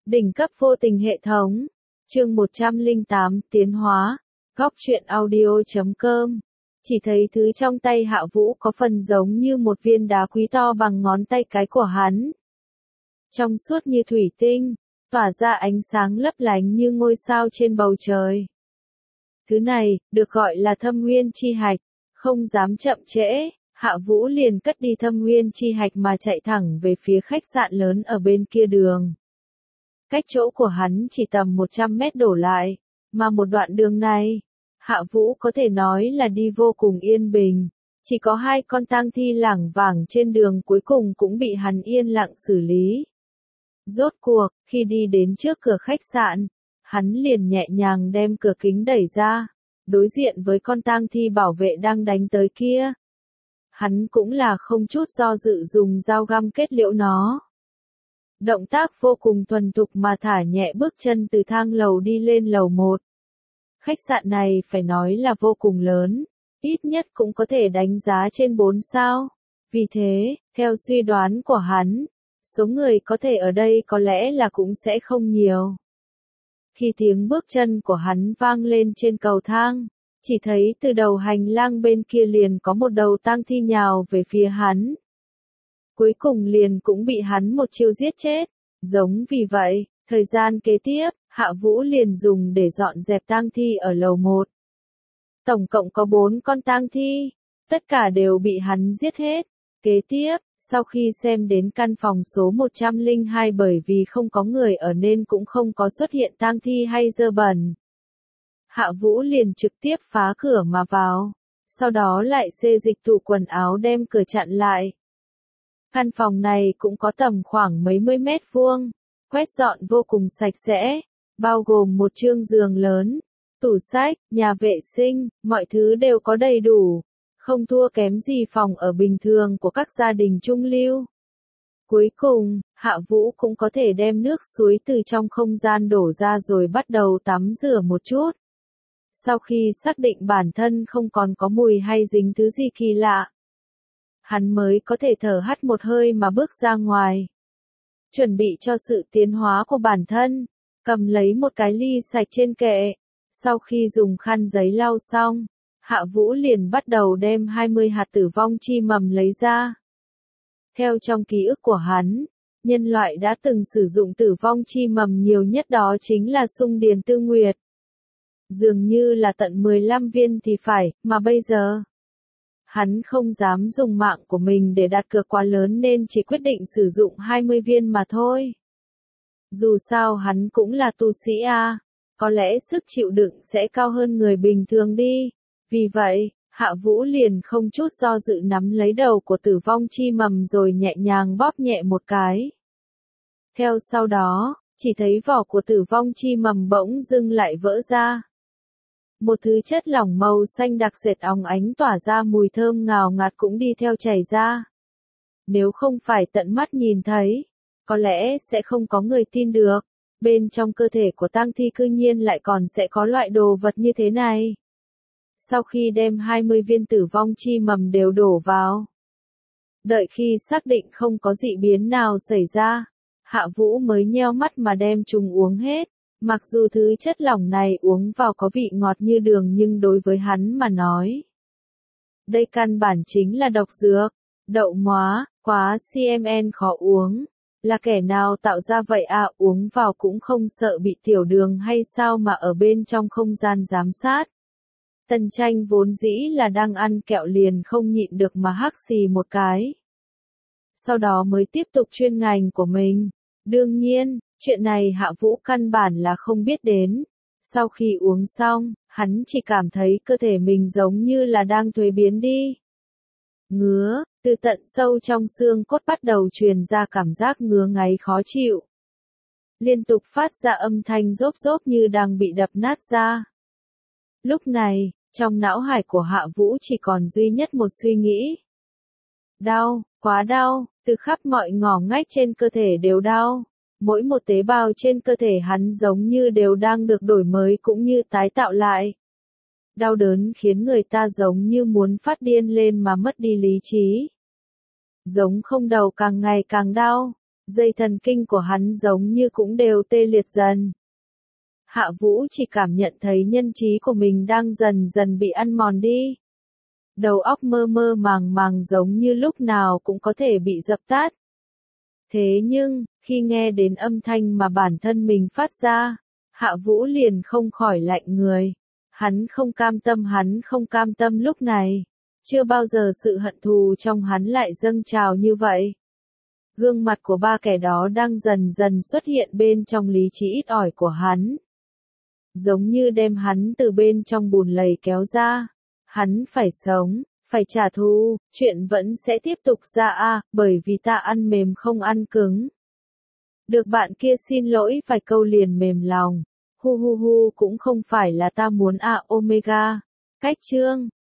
Đỉnh cấp vô tình hệ thống. Chương 108 tiến hóa. Góc truyện audio.com. Chỉ thấy thứ trong tay Hạ Vũ có phần giống như một viên đá quý to bằng ngón tay cái của hắn. Trong suốt như thủy tinh, tỏa ra ánh sáng lấp lánh như ngôi sao trên bầu trời. Thứ này, được gọi là thâm nguyên chi hạch. Không dám chậm trễ, Hạ Vũ liền cất đi thâm nguyên chi hạch mà chạy thẳng về phía khách sạn lớn ở bên kia đường. Cách chỗ của hắn chỉ tầm 100 mét đổ lại, mà một đoạn đường này, Hạ Vũ có thể nói là đi vô cùng yên bình, chỉ có 2 con tang thi lảng vảng trên đường cuối cùng cũng bị hắn yên lặng xử lý. Rốt cuộc, khi đi đến trước cửa khách sạn, hắn liền nhẹ nhàng đem cửa kính đẩy ra, đối diện với con tang thi bảo vệ đang đánh tới kia. Hắn cũng là không chút do dự dùng dao găm kết liễu nó. Động tác vô cùng thuần thục mà thả nhẹ bước chân từ thang lầu đi lên lầu 1. Khách sạn này phải nói là vô cùng lớn, ít nhất cũng có thể đánh giá trên 4 sao. Vì thế, theo suy đoán của hắn, số người có thể ở đây có lẽ là cũng sẽ không nhiều. Khi tiếng bước chân của hắn vang lên trên cầu thang, chỉ thấy từ đầu hành lang bên kia liền có một đầu tang thi nhào về phía hắn. Cuối cùng liền cũng bị hắn một chiêu giết chết. Giống vì vậy, thời gian kế tiếp, Hạ Vũ liền dùng để dọn dẹp tang thi ở lầu 1. Tổng cộng có 4 con tang thi, tất cả đều bị hắn giết hết. Kế tiếp, sau khi xem đến căn phòng số 102 bởi vì không có người ở nên cũng không có xuất hiện tang thi hay dơ bẩn. Hạ Vũ liền trực tiếp phá cửa mà vào, sau đó lại xê dịch tủ quần áo đem cửa chặn lại. Căn phòng này cũng có tầm khoảng mấy mươi mét vuông, quét dọn vô cùng sạch sẽ, bao gồm một chương giường lớn, tủ sách, nhà vệ sinh, mọi thứ đều có đầy đủ, không thua kém gì phòng ở bình thường của các gia đình trung lưu. Cuối cùng, Hạ Vũ cũng có thể đem nước suối từ trong không gian đổ ra rồi bắt đầu tắm rửa một chút. Sau khi xác định bản thân không còn có mùi hay dính thứ gì kỳ lạ, hắn mới có thể thở hắt một hơi mà bước ra ngoài. Chuẩn bị cho sự tiến hóa của bản thân, cầm lấy một cái ly sạch trên kệ. Sau khi dùng khăn giấy lau xong, Hạ Vũ liền bắt đầu đem 20 hạt tử vong chi mầm lấy ra. Theo trong ký ức của hắn, nhân loại đã từng sử dụng tử vong chi mầm nhiều nhất đó chính là Sung Điền Tư Nguyệt. Dường như là tận 15 viên thì phải, mà bây giờ hắn không dám dùng mạng của mình để đặt cược quá lớn nên chỉ quyết định sử dụng 20 viên mà thôi. Dù sao hắn cũng là tu sĩ a, có lẽ sức chịu đựng sẽ cao hơn người bình thường đi. Vì vậy, Hạ Vũ liền không chút do dự nắm lấy đầu của tử vong chi mầm rồi nhẹ nhàng bóp nhẹ một cái. Theo sau đó, chỉ thấy vỏ của tử vong chi mầm bỗng dưng lại vỡ ra. Một thứ chất lỏng màu xanh đặc sệt óng ánh tỏa ra mùi thơm ngào ngạt cũng đi theo chảy ra. Nếu không phải tận mắt nhìn thấy, có lẽ sẽ không có người tin được, bên trong cơ thể của tang thi cư nhiên lại còn sẽ có loại đồ vật như thế này. Sau khi đem 20 viên tử vong chi mầm đều đổ vào, đợi khi xác định không có dị biến nào xảy ra, Hạ Vũ mới nheo mắt mà đem chúng uống hết. Mặc dù thứ chất lỏng này uống vào có vị ngọt như đường nhưng đối với hắn mà nói, đây căn bản chính là độc dược, đậu móa, quá CMN khó uống. Là kẻ nào tạo ra vậy à, uống vào cũng không sợ bị tiểu đường hay sao mà ở bên trong không gian giám sát. Tần Tranh vốn dĩ là đang ăn kẹo liền không nhịn được mà hắc xì một cái. Sau đó mới tiếp tục chuyên ngành của mình. Đương nhiên, chuyện này Hạ Vũ căn bản là không biết đến. Sau khi uống xong, hắn chỉ cảm thấy cơ thể mình giống như là đang thuế biến đi. Ngứa, từ tận sâu trong xương cốt bắt đầu truyền ra cảm giác ngứa ngáy khó chịu. Liên tục phát ra âm thanh rốp rốp như đang bị đập nát ra. Lúc này, trong não hải của Hạ Vũ chỉ còn duy nhất một suy nghĩ. Đau, quá đau, từ khắp mọi ngõ ngách trên cơ thể đều đau. Mỗi một tế bào trên cơ thể hắn giống như đều đang được đổi mới cũng như tái tạo lại. Đau đớn khiến người ta giống như muốn phát điên lên mà mất đi lý trí. Giống không đầu càng ngày càng đau, Dây thần kinh của hắn giống như cũng đều tê liệt dần. Hạ Vũ chỉ cảm nhận thấy nhân trí của mình đang dần dần bị ăn mòn đi. Đầu óc mơ mơ màng màng giống như lúc nào cũng có thể bị dập tắt. Thế nhưng, khi nghe đến âm thanh mà bản thân mình phát ra, Hạ Vũ liền không khỏi lạnh người. Hắn không cam tâm lúc này. Chưa bao giờ sự hận thù trong hắn lại dâng trào như vậy. Gương mặt của ba kẻ đó đang dần dần xuất hiện bên trong lý trí ít ỏi của hắn. Giống như đem hắn từ bên trong bùn lầy kéo ra. Hắn phải sống, phải trả thù, chuyện vẫn sẽ tiếp tục ra bởi vì ta ăn mềm không ăn cứng. Được bạn kia xin lỗi vài câu liền mềm lòng. Hu hu hu cũng không phải là ta muốn Omega. Cách chương